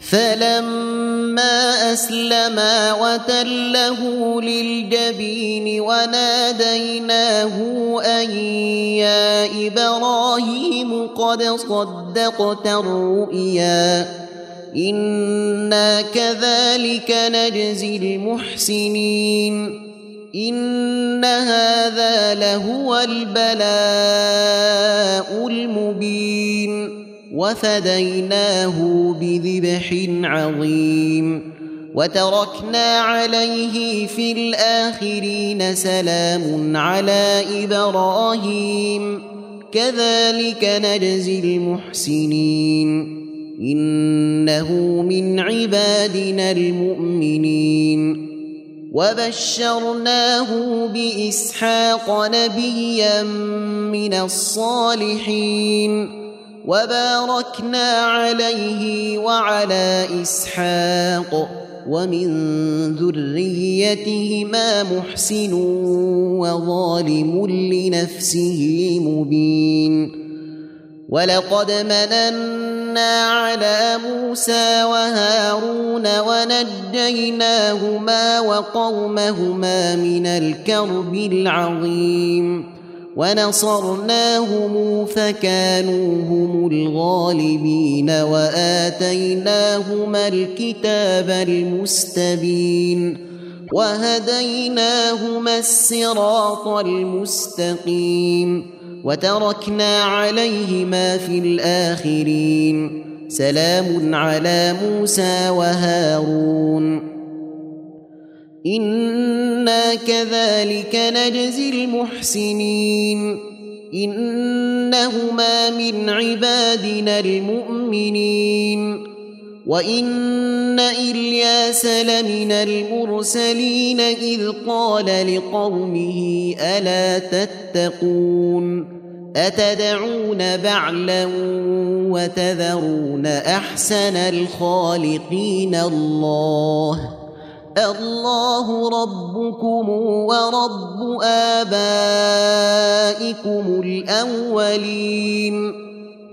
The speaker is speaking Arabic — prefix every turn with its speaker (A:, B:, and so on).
A: فلما أسلما وتله للجبين وناديناه أن يا إبراهيم قد صدقت الرؤيا إنا كذلك نجزي المحسنين إن هذا لهو البلاء المبين وفديناه بذبح عظيم وتركنا عليه في الآخرين سلام على إبراهيم كذلك نجزي المحسنين إنه من عبادنا المؤمنين وبشرناه بإسحاق نبيا من الصالحين وباركنا عليه وعلى إسحاق ومن ذريتهما محسن وظالم لنفسه مبين ولقد مننا على موسى وهارون ونجيناهما وقومهما من الكرب العظيم ونصرناهم فكانوا هم الغالبين وآتيناهما الكتاب المستبين وهديناهما الصراط المستقيم وتركنا عليهما في الآخرين سلام على موسى وهارون إنا كذلك نجزي المحسنين إنهما من عبادنا المؤمنين وإن إلياس لمن المرسلين إذ قال لقومه ألا تتقون أتدعون بعلا وتذرون أحسن الخالقين الله ربكم ورب آبائكم الأولين